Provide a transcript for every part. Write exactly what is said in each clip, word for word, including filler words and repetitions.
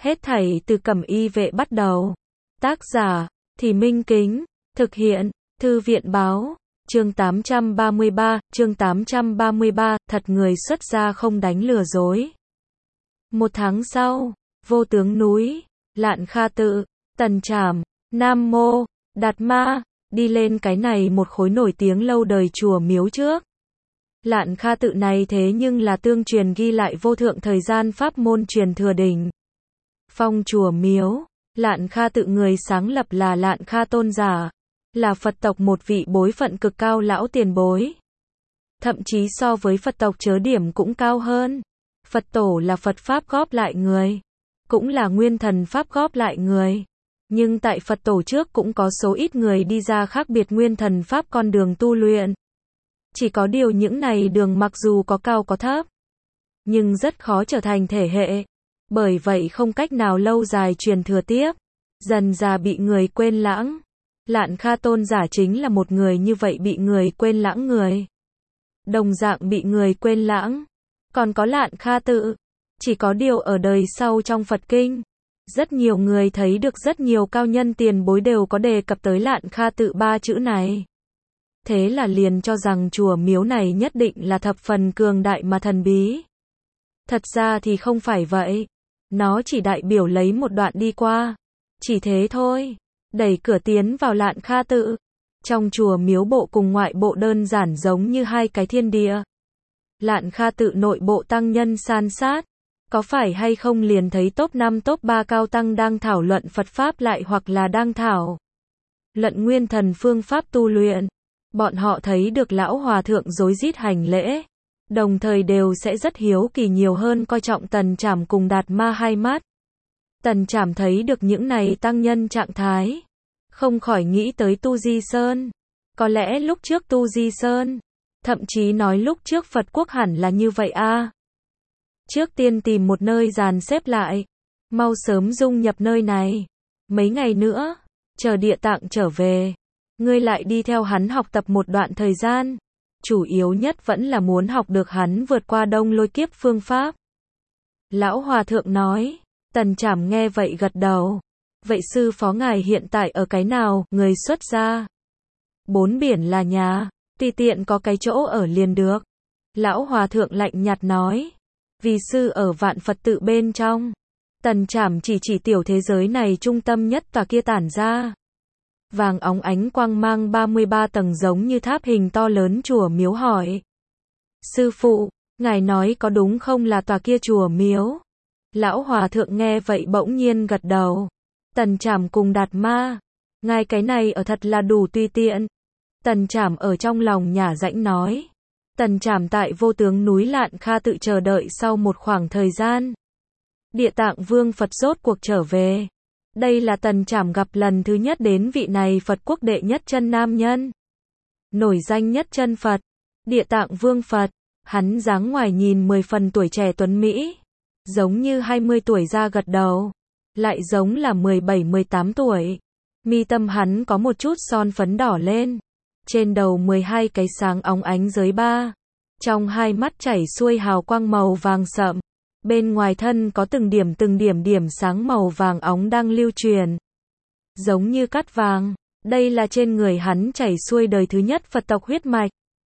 Hết thảy từ Cẩm Y Vệ bắt đầu. Tác giả, Thì Minh Kính. Thực hiện, Thư viện Báo. Chương tám trăm ba mươi ba, chương tám trăm ba mươi ba, thật người xuất gia không đánh lừa dối. Một tháng sau, Vô Tướng núi, Lạn Kha tự, Tần Trảm, Nam Mô, Đạt Ma, đi lên cái này một khối nổi tiếng lâu đời chùa miếu trước. Lạn Kha tự này thế nhưng là tương truyền ghi lại vô thượng thời gian pháp môn truyền thừa đỉnh. Phong chùa miếu, Lạn Kha tự người sáng lập là Lạn Kha tôn giả, là Phật tộc một vị bối phận cực cao lão tiền bối. Thậm chí so với Phật tộc chớ điểm cũng cao hơn. Phật tổ là Phật Pháp góp lại người, cũng là nguyên thần Pháp góp lại người. Nhưng tại Phật tổ trước cũng có số ít người đi ra khác biệt nguyên thần Pháp con đường tu luyện. Chỉ có điều những này đường mặc dù có cao có thấp, nhưng rất khó trở thành thể hệ. Bởi vậy không cách nào lâu dài truyền thừa tiếp, dần già bị người quên lãng. Lạn Kha tôn giả chính là một người như vậy bị người quên lãng người. Đồng dạng bị người quên lãng. Còn có Lạn Kha tự. Chỉ có điều ở đời sau trong Phật Kinh, rất nhiều người thấy được rất nhiều cao nhân tiền bối đều có đề cập tới Lạn Kha tự ba chữ này. Thế là liền cho rằng chùa miếu này nhất định là thập phần cường đại mà thần bí. Thật ra thì không phải vậy. Nó chỉ đại biểu lấy một đoạn đi qua. Chỉ thế thôi. Đẩy cửa tiến vào Lạn Kha tự. Trong chùa miếu bộ cùng ngoại bộ đơn giản giống như hai cái thiên địa. Lạn Kha tự nội bộ tăng nhân san sát. Có phải hay không liền thấy top năm top ba cao tăng đang thảo luận Phật Pháp lại hoặc là đang thảo luận nguyên thần phương pháp tu luyện. Bọn họ thấy được lão hòa thượng rối rít hành lễ. Đồng thời đều sẽ rất hiếu kỳ nhiều hơn coi trọng Tần Trảm cùng Đạt Ma hai mắt. Tần Trảm thấy được những này tăng nhân trạng thái, không khỏi nghĩ tới Tu Di Sơn. Có lẽ lúc trước Tu Di Sơn, thậm chí nói lúc trước Phật quốc hẳn là như vậy a. À. Trước tiên tìm một nơi dàn xếp lại, mau sớm dung nhập nơi này. Mấy ngày nữa, chờ Địa Tạng trở về, ngươi lại đi theo hắn học tập một đoạn thời gian. Chủ yếu nhất vẫn là muốn học được hắn vượt qua đông lôi kiếp phương pháp. Lão hòa thượng nói. Tần Trảm nghe vậy gật đầu. Vậy sư phó ngài hiện tại ở cái nào, người xuất gia? Bốn biển là nhà, tùy tiện có cái chỗ ở liền được. Lão hòa thượng lạnh nhạt nói. Vì sư ở Vạn Phật tự bên trong. Tần Trảm chỉ chỉ tiểu thế giới này trung tâm nhất tòa kia tản ra. Vàng óng ánh quang mang ba mươi ba tầng giống như tháp hình to lớn chùa miếu hỏi. Sư phụ, ngài nói có đúng không là tòa kia chùa miếu? Lão hòa thượng nghe vậy bỗng nhiên gật đầu. Tần Trảm cùng Đạt Ma, ngài cái này ở thật là đủ tùy tiện. Tần Trảm ở trong lòng nhả rãnh nói. Tần Trảm tại Vô Tướng núi Lạn Kha tự chờ đợi sau một khoảng thời gian. Địa Tạng Vương Phật rốt cuộc trở về. Đây là Tần Trảm gặp lần thứ nhất đến vị này Phật quốc đệ nhất chân nam nhân. Nổi danh nhất chân Phật, Địa Tạng Vương Phật. Hắn dáng ngoài nhìn mười phần tuổi trẻ tuấn Mỹ. Giống như hai mươi tuổi ra gật đầu. Lại giống là mười bảy mười tám tuổi. Mi tâm hắn có một chút son phấn đỏ lên. Trên đầu mười hai cái sáng óng ánh giới ba. Trong hai mắt chảy xuôi hào quang màu vàng sậm. Bên ngoài thân có từng điểm từng điểm điểm sáng màu vàng óng đang lưu truyền. Giống như cát vàng. Đây là trên người hắn chảy xuôi đời thứ nhất Phật tộc huyết mạch.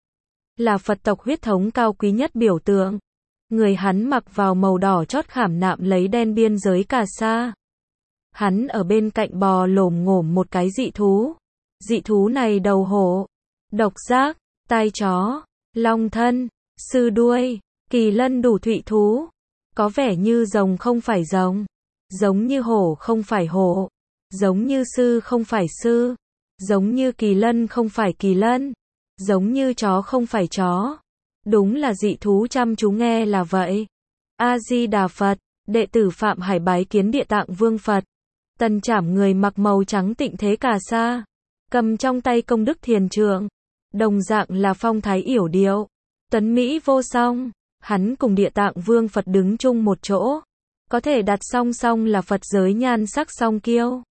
Là Phật tộc huyết thống cao quý nhất biểu tượng. Người hắn mặc vào màu đỏ chót khảm nạm lấy đen biên giới cà sa. Hắn ở bên cạnh bò lổm ngổm một cái dị thú. Dị thú này đầu hổ, độc giác, tai chó, long thân, sư đuôi, kỳ lân đủ thụy thú. Có vẻ như rồng không phải rồng, giống như hổ không phải hổ, giống như sư không phải sư, giống như kỳ lân không phải kỳ lân, giống như chó không phải chó. Đúng là dị thú chăm chú nghe là vậy. A-di-đà Phật, đệ tử Phạm Hải bái kiến Địa Tạng Vương Phật. Tần Trảm người mặc màu trắng tịnh thế cà sa, cầm trong tay công đức thiền trượng, đồng dạng là phong thái yểu điệu, tuấn Mỹ vô song. Hắn cùng Địa Tạng Vương Phật đứng chung một chỗ, có thể đặt song song là Phật giới nhan sắc song kiêu.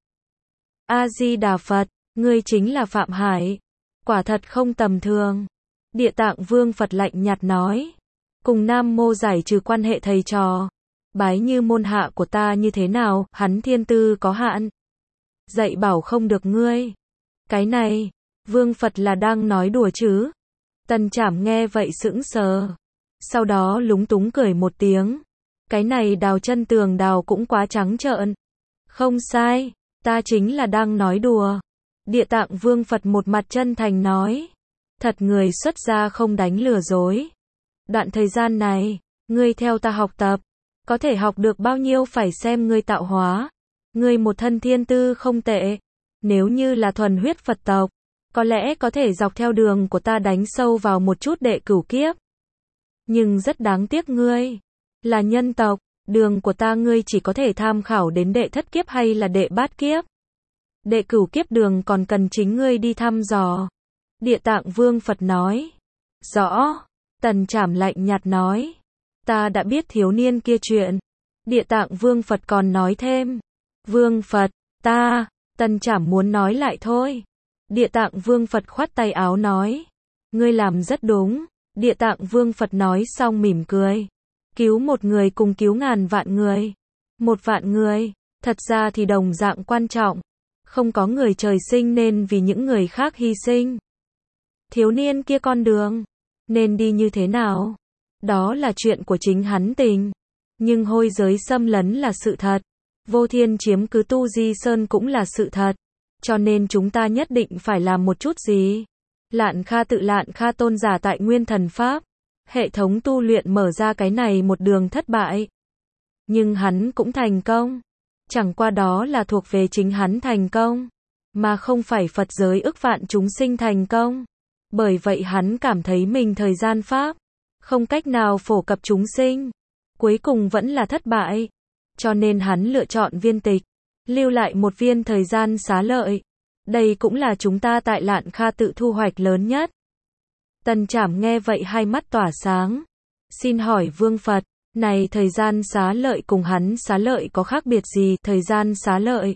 A-di-đà Phật, ngươi chính là Phạm Hải, quả thật không tầm thường. Địa Tạng Vương Phật lạnh nhạt nói, cùng Nam Mô giải trừ quan hệ thầy trò. bái như môn hạ của ta như thế nào, hắn thiên tư có hạn. Dạy bảo không được ngươi. Cái này, Vương Phật là đang nói đùa chứ? Tần Trảm nghe vậy sững sờ. Sau đó lúng túng cười một tiếng. Cái này Đào Chân Tường đào cũng quá trắng trợn. Không sai, ta chính là đang nói đùa. Địa Tạng Vương Phật một mặt chân thành nói. Thật người xuất gia không đánh lừa dối. Đoạn thời gian này, ngươi theo ta học tập. Có thể học được bao nhiêu phải xem ngươi tạo hóa. Ngươi một thân thiên tư không tệ. Nếu như là thuần huyết Phật tộc, có lẽ có thể dọc theo đường của ta đánh sâu vào một chút đệ cửu kiếp. Nhưng rất đáng tiếc ngươi là nhân tộc, đường của ta ngươi chỉ có thể tham khảo đến đệ thất kiếp hay là đệ bát kiếp. Đệ cửu kiếp đường còn cần chính ngươi đi thăm dò. Địa Tạng Vương Phật nói. Rõ. Tần Trảm lạnh nhạt nói. Ta đã biết thiếu niên kia chuyện. Địa Tạng Vương Phật còn nói thêm. Vương Phật, ta, Tần Trảm muốn nói lại thôi. Địa Tạng Vương Phật khoát tay áo nói. Ngươi làm rất đúng. Địa Tạng Vương Phật nói xong mỉm cười. Cứu một người cùng cứu ngàn vạn người. Một vạn người, thật ra thì đồng dạng quan trọng. Không có người trời sinh nên vì những người khác hy sinh. Thiếu niên kia con đường, nên đi như thế nào? Đó là chuyện của chính hắn tình. Nhưng hôi giới xâm lấn là sự thật. Vô Thiên chiếm cứ Tu Di Sơn cũng là sự thật. Cho nên chúng ta nhất định phải làm một chút gì. Lạn Kha tự Lạn Kha tôn giả tại Nguyên Thần Pháp. Hệ thống tu luyện mở ra cái này một đường thất bại. Nhưng hắn cũng thành công. Chẳng qua đó là thuộc về chính hắn thành công. Mà không phải Phật giới ức vạn chúng sinh thành công. Bởi vậy hắn cảm thấy mình thời gian Pháp không cách nào phổ cập chúng sinh. Cuối cùng vẫn là thất bại. Cho nên hắn lựa chọn viên tịch. Lưu lại một viên thời gian xá lợi. Đây cũng là chúng ta tại Lạn Kha tự thu hoạch lớn nhất. Tần Trảm nghe vậy hai mắt tỏa sáng. Xin hỏi Vương Phật, này thời gian xá lợi cùng hắn xá lợi có khác biệt gì? Thời gian xá lợi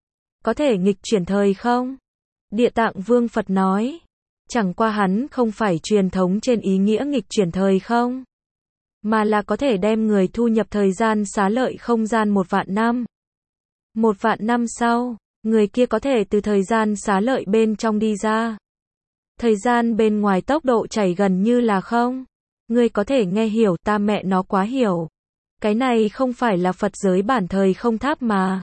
có thể nghịch chuyển thời không? Địa Tạng Vương Phật nói. Chẳng qua hắn không phải truyền thống trên ý nghĩa nghịch chuyển thời không? Mà là có thể đem người thu nhập thời gian xá lợi không gian một vạn năm. Một vạn năm sau, người kia có thể từ thời gian xá lợi bên trong đi ra. Thời gian bên ngoài tốc độ chảy gần như là không. Ngươi có thể nghe hiểu, ta mẹ nó quá hiểu. Cái này không phải là Phật giới bản thời không tháp mà.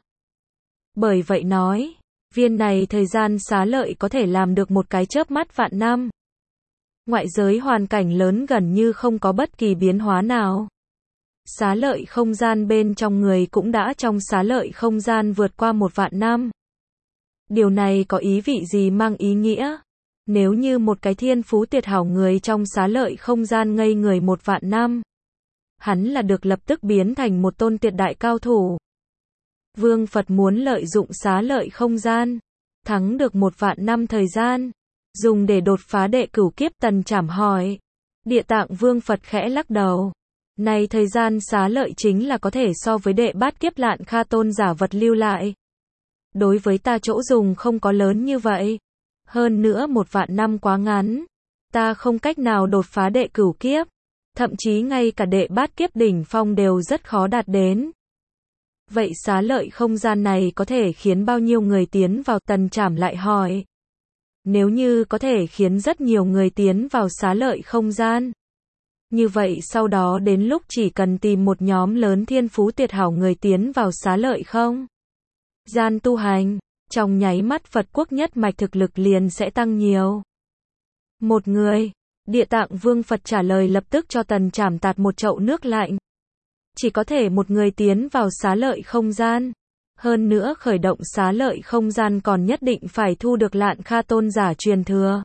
Bởi vậy nói, viên này thời gian xá lợi có thể làm được một cái chớp mắt vạn năm. Ngoại giới hoàn cảnh lớn gần như không có bất kỳ biến hóa nào. Xá lợi không gian bên trong người cũng đã trong xá lợi không gian vượt qua một vạn năm. Điều này có ý vị gì mang ý nghĩa? Nếu như một cái thiên phú tuyệt hảo người trong xá lợi không gian ngây người một vạn năm, hắn là được lập tức biến thành một tôn tuyệt đại cao thủ. Vương Phật muốn lợi dụng xá lợi không gian, thắng được một vạn năm thời gian, dùng để đột phá đệ cửu kiếp. Tần Trảm hỏi. Địa Tạng Vương Phật khẽ lắc đầu. Này thời gian xá lợi chính là có thể so với đệ bát kiếp Lạn Kha tôn giả vật lưu lại. Đối với ta chỗ dùng không có lớn như vậy. Hơn nữa một vạn năm quá ngắn. Ta không cách nào đột phá đệ cửu kiếp. Thậm chí ngay cả đệ bát kiếp đỉnh phong đều rất khó đạt đến. Vậy xá lợi không gian này có thể khiến bao nhiêu người tiến vào? Tần Trảm lại hỏi. Nếu như có thể khiến rất nhiều người tiến vào xá lợi không gian, như vậy sau đó đến lúc chỉ cần tìm một nhóm lớn thiên phú tuyệt hảo người tiến vào xá lợi không gian tu hành, trong nháy mắt Phật quốc nhất mạch thực lực liền sẽ tăng nhiều. Một người, Địa Tạng Vương Phật trả lời lập tức cho Tần Trảm tạt một chậu nước lạnh. Chỉ có thể một người tiến vào xá lợi không gian. Hơn nữa khởi động xá lợi không gian còn nhất định phải thu được Lạn Kha tôn giả truyền thừa.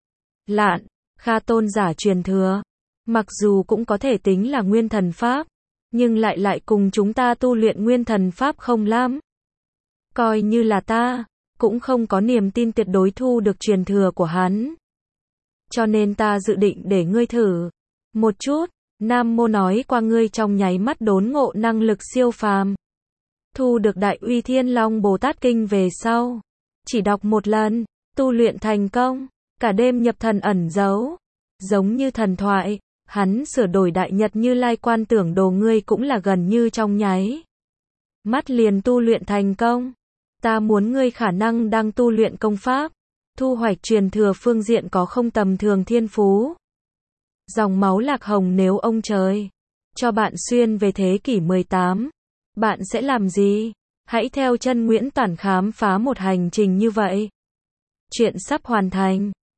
Lạn Kha tôn giả truyền thừa, mặc dù cũng có thể tính là Nguyên Thần Pháp, nhưng lại lại cùng chúng ta tu luyện Nguyên Thần Pháp không lắm. Coi như là ta, cũng không có niềm tin tuyệt đối thu được truyền thừa của hắn. Cho nên ta dự định để ngươi thử một chút. Nam Mô nói qua ngươi trong nháy mắt đốn ngộ năng lực siêu phàm. Thu được Đại Uy Thiên Long Bồ Tát Kinh về sau, chỉ đọc một lần, tu luyện thành công, cả đêm nhập thần ẩn giấu, giống như thần thoại. Hắn sửa đổi đại nhật Như Lai quan tưởng đồ ngươi cũng là gần như trong nháy mắt liền tu luyện thành công. Ta muốn ngươi khả năng đang tu luyện công pháp, thu hoạch truyền thừa phương diện có không tầm thường thiên phú. Dòng máu Lạc Hồng nếu ông trời cho bạn xuyên về thế kỷ mười tám, bạn sẽ làm gì? Hãy theo chân Nguyễn Toản khám phá một hành trình như vậy. Chuyện sắp hoàn thành.